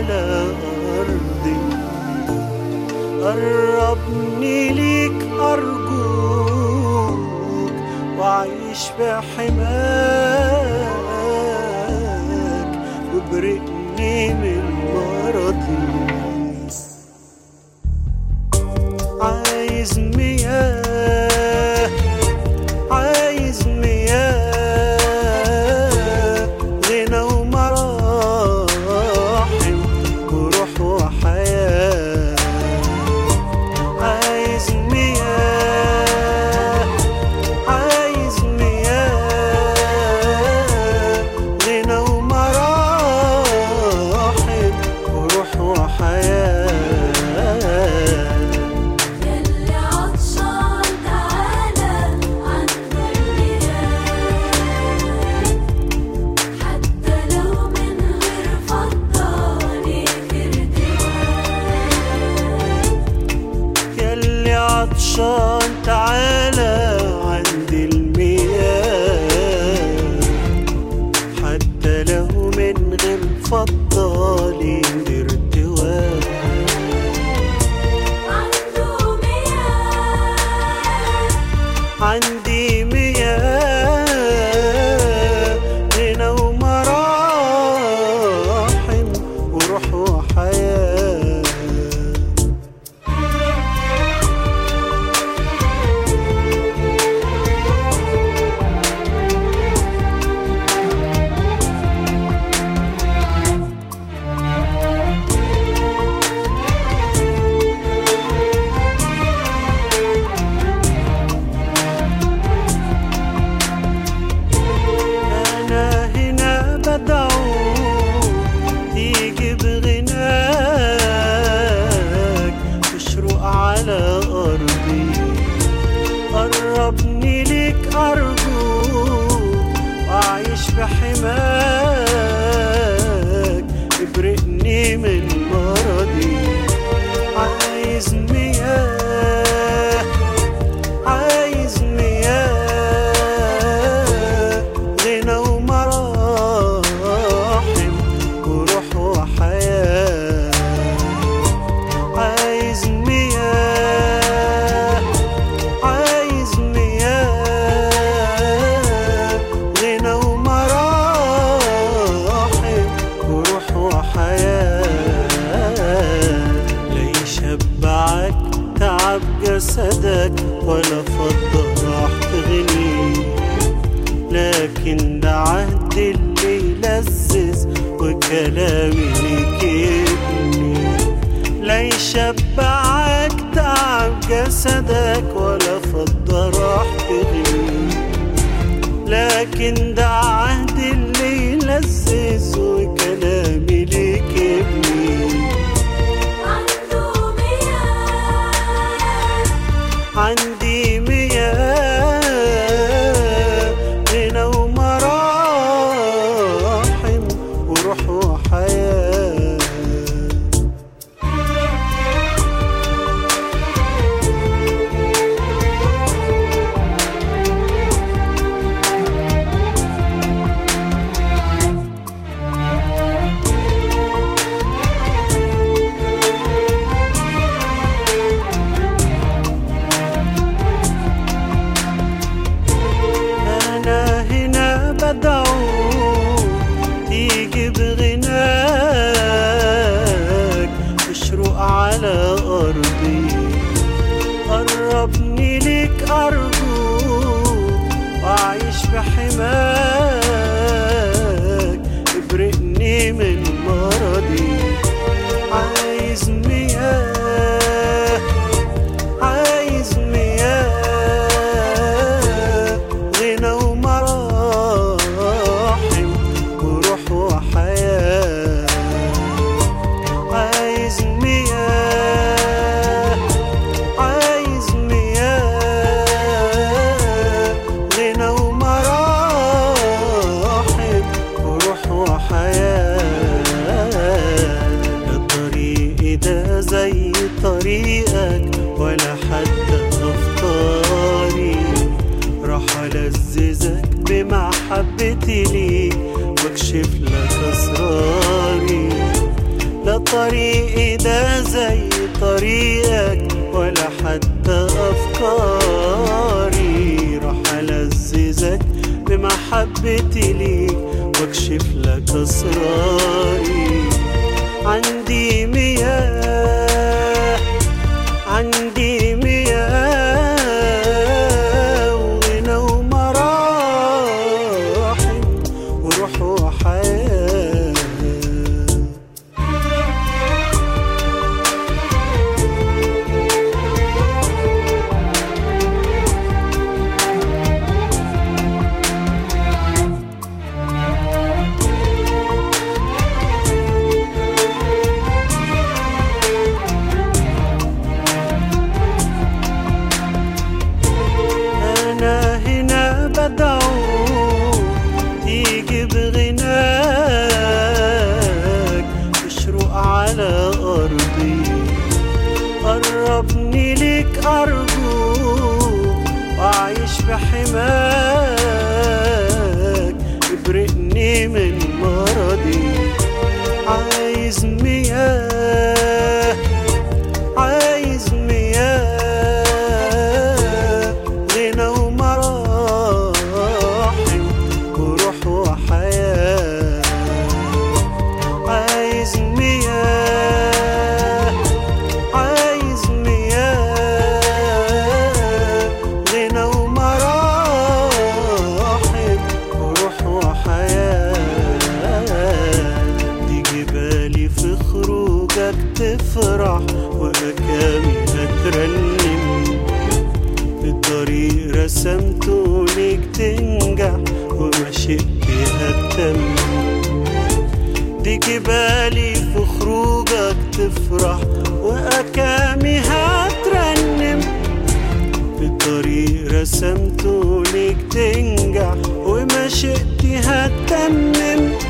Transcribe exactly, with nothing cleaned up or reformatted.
على أرضي. قربني ليك أرجوك وعيش بحماك وابرئني من مرضي. عايز مياه عايز مياه غنى ومراحم وروح وحياة. عايز مياه عايز مياه غنى ومراحم وروح وحياة. عطشان تعالى عند المياه، حتى لو من غير فضالي ارتواء. عنده مياه عندي مياه غنى ومراحم وروح وحياة. تيجي بغناك تشرق على أرضي. قربني ليك أرجوك وأعيش بحماك ابرئني من مرضي. عايز مياه عايز مياه غنى ومراحم وروح وحياة. عايز مياه عايز مياه غنى ومراحم وروح وحياة. لا يشبعك تعب جسدك ولا فضة راح تغني، لكن ده عهد اللي يلذذ وكلامي ليك يبني. لا يشبعك تعب جسدك ولا فضة راح تغني، لكن ده عهد اللي يلذذ وكلامي ليك يبني. عنده مياه عندي مياه غنى ومراحم وروح وحياة. تيجي بغناك تشرق على أرضي. قربني ليك أرجوك وأعيش بحماك ابرئني من مرضي. عايز مياه عايز مياه غنى ومراحم وروح وحياة. عايز مياه عايز مياه غنى ومراحم وروح وحياة. الطريق ده زي طريقك ولا حتى أفكاري، راح ألذذك بمحبتي ليك واكشف لك أسراري. لا طريقي ده زي طريقك ولا حتى أفكاري، راح ألذذك بمحبتي ليك واكشف لك أسراري. عندي مياه عندي مياه وغنى ومراحم وروح وحياة. تيجي بغناك تشرق على أرضي، قربني ليك أرجوك وأعيش بحماك، ابرئني من مرضي. عايز مياه عايز مياه غنى ومراحم وروح وحياة. عايز مياه عايز مياه غنى ومراحم وروح وحياة. دي جبالي في خروجك تفرح وأكامي هترنم، الطريق رسمته ليك تنجح ومشيئتي هتتم. دي جبالي في خروجك تفرح وأكامي هترنم، الطريق رسمته ليك تنجح ومشيئتي هتتمم.